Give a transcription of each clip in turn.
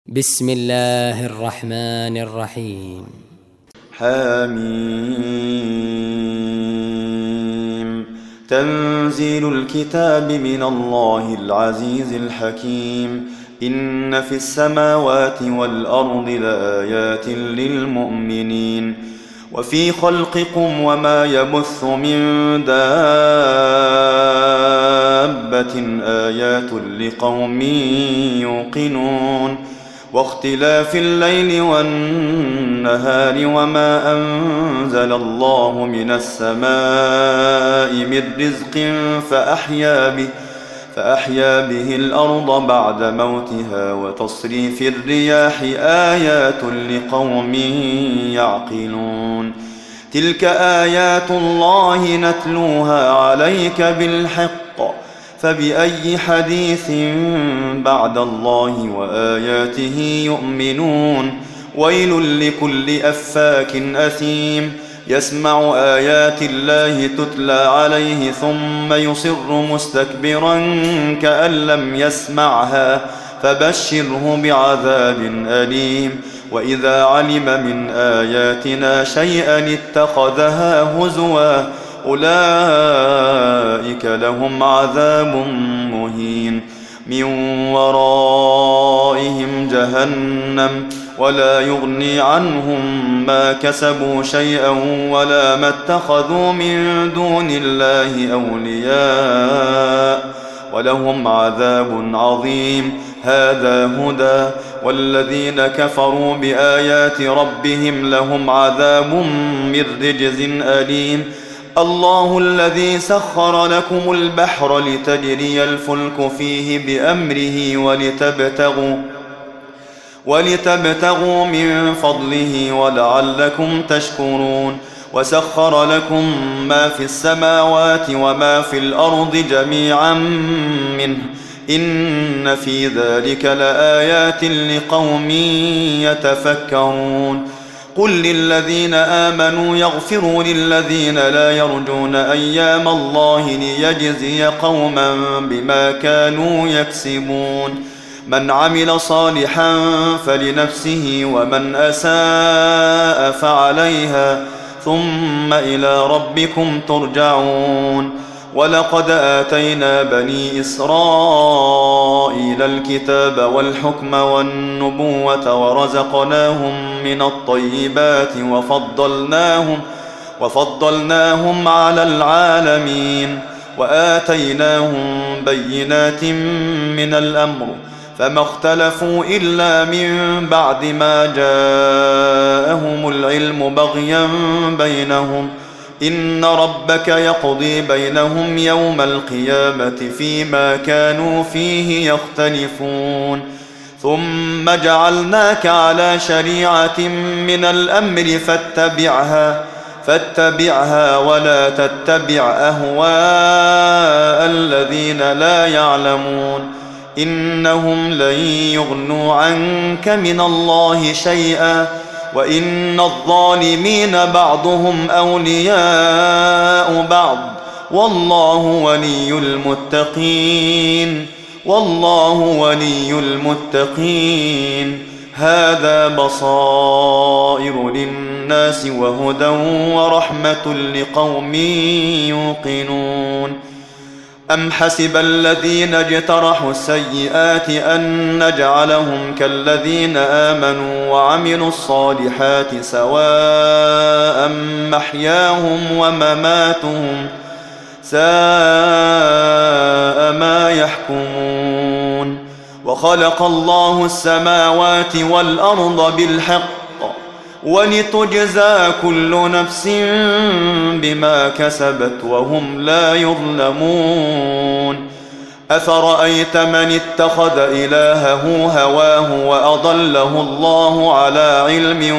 بسم الله الرحمن الرحيم. حميم. تنزيل الكتاب من الله العزيز الحكيم. إن في السماوات والأرض لآيات للمؤمنين وفي خلقكم وما يبث من دابة آيات لقوم يوقنون واختلاف الليل والنهار وما أنزل الله من السماء من رزق فأحيا به الأرض بعد موتها وتصريف الرياح آيات لقوم يعقلون. تلك آيات الله نتلوها عليك بالحق فبأي حديث بعد الله وآياته يؤمنون. ويل لكل أفاك أثيم يسمع آيات الله تتلى عليه ثم يصر مستكبرا كأن لم يسمعها فبشره بعذاب أليم. وإذا علم من آياتنا شيئا اتخذها هزوا أولئك لهم عذاب مهين من ورائهم جهنم ولا يغني عنهم ما كسبوا شيئا ولا ما اتخذوا من دون الله أولياء ولهم عذاب عظيم. هذا هدى والذين كفروا بآيات ربهم لهم عذاب من رجز أليم. الله الذي سخر لكم البحر لتجري الفلك فيه بأمره ولتبتغوا من فضله ولعلكم تشكرون. وسخر لكم ما في السماوات وما في الأرض جميعا منه إن في ذلك لآيات لقوم يتفكرون. قل للذين آمنوا يغفروا للذين لا يرجون أيام الله ليجزي قوما بما كانوا يكسبون. من عمل صالحا فلنفسه ومن أساء فعليها ثم إلى ربكم ترجعون. ولقد آتينا بني إسرائيل الكتاب والحكم والنبوة ورزقناهم من الطيبات وفضلناهم على العالمين وآتيناهم بينات من الأمر فما اختلفوا إلا من بعد ما جاءهم العلم بغيا بينهم. إن ربك يقضي بينهم يوم القيامة فيما كانوا فيه يختلفون. ثم جعلناك على شريعة من الأمر فاتبعها ولا تتبع أهواء الذين لا يعلمون. إنهم لن يغنوا عنك من الله شيئا وإن الظالمين بعضهم أولياء بعض والله ولي المتقين. هذا بصائر للناس وهدى ورحمة لقوم يوقنون. أم حسب الذين اجترحوا السيئات أن نجعلهم كالذين آمنوا وعملوا الصالحات سواء محياهم ومماتهم ساء ما يحكمون. وخلق الله السماوات والأرض بالحق ولتجزى كل نفس بما كسبت وهم لا يظلمون. أفرأيت من اتخذ إلهه هواه وأضله الله على علم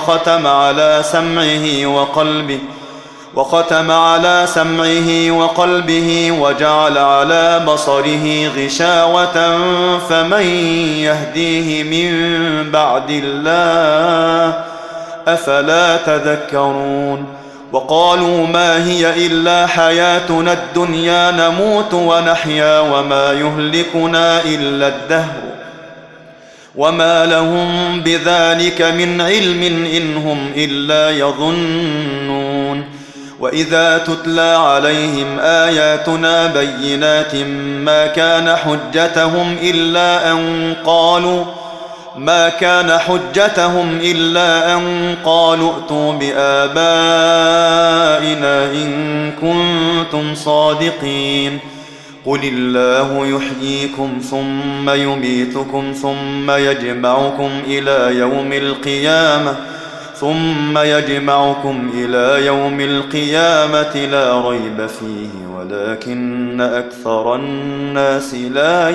وختم على سمعه وقلبه وجعل على بصره غشاوة فمن يهديه من بعد الله أفلا تذكرون. وقالوا ما هي إلا حياتنا الدنيا نموت ونحيا وما يهلكنا إلا الدهر وما لهم بذلك من علم إن هم إلا يظنون. وإذا تتلى عليهم آياتنا بينات ما كان حجتهم إلا أن قالوا ائتوا بآبائنا إن كنتم صادقين. قل الله يحييكم ثم يميتكم ثم يجمعكم إلى يوم القيامة لا ريب فيه ولكن أكثر الناس لا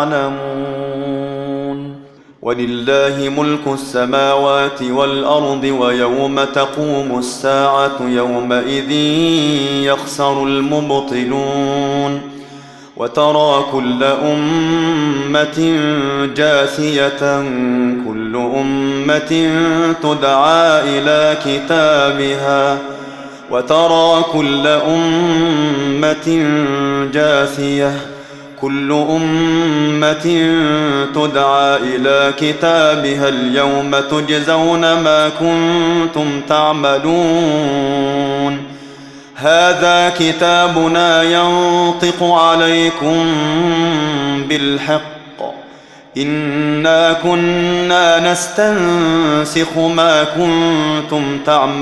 يعلمون. ولله ملك السماوات والأرض ويوم تقوم الساعة يومئذ يخسر المبطلون. وترى كل أمة جاثية كل أمة تدعى إلى كتابها اليوم تجزون ما كنتم تعملون. هذا كتابنا ينطق عليكم بالحق إنا كنا نستنسخ ما كنتم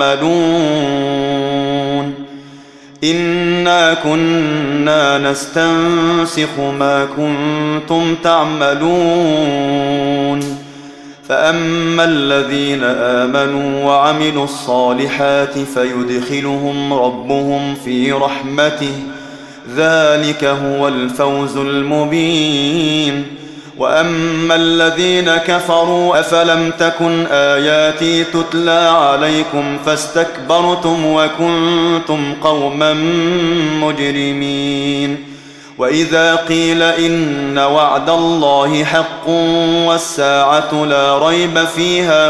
تعملون. فأما الذين آمنوا وعملوا الصالحات فيدخلهم ربهم في رحمته ذلك هو الفوز المبين. وأما الذين كفروا أفلم تكن آياتي تتلى عليكم فاستكبرتم وكنتم قوما مجرمين. وإذا قيل إن وعد الله حق والساعة لا ريب فيها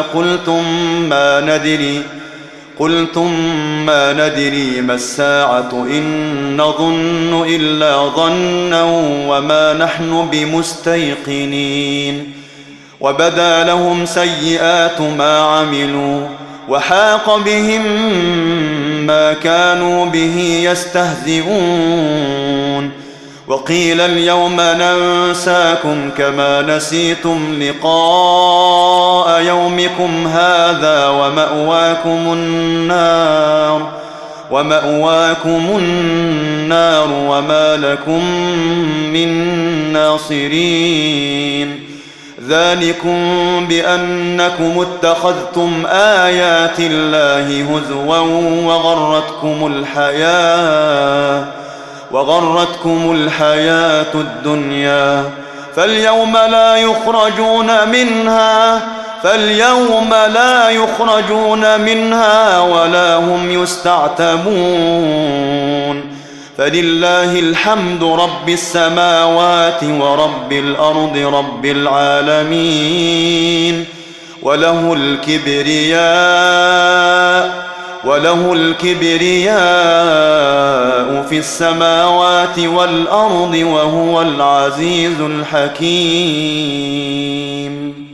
قلتم ما ندري ما الساعة إن نظن إلا ظنا وما نحن بمستيقنين. وبدا لهم سيئات ما عملوا وحاق بهم ما كانوا به يستهزئون. وقيل اليوم ننساكم كما نسيتم لقاء يومكم هذا ومأواكم النار وما لكم من ناصرين. ذلكم بأنكم اتخذتم آيات الله هزوا وغرتكم الحياة الدنيا فاليوم لا يخرجون منها ولا هم يستعتبون. فلله الحمد رب السماوات ورب الأرض رب العالمين وله الكبرياء في السماوات والأرض وهو العزيز الحكيم.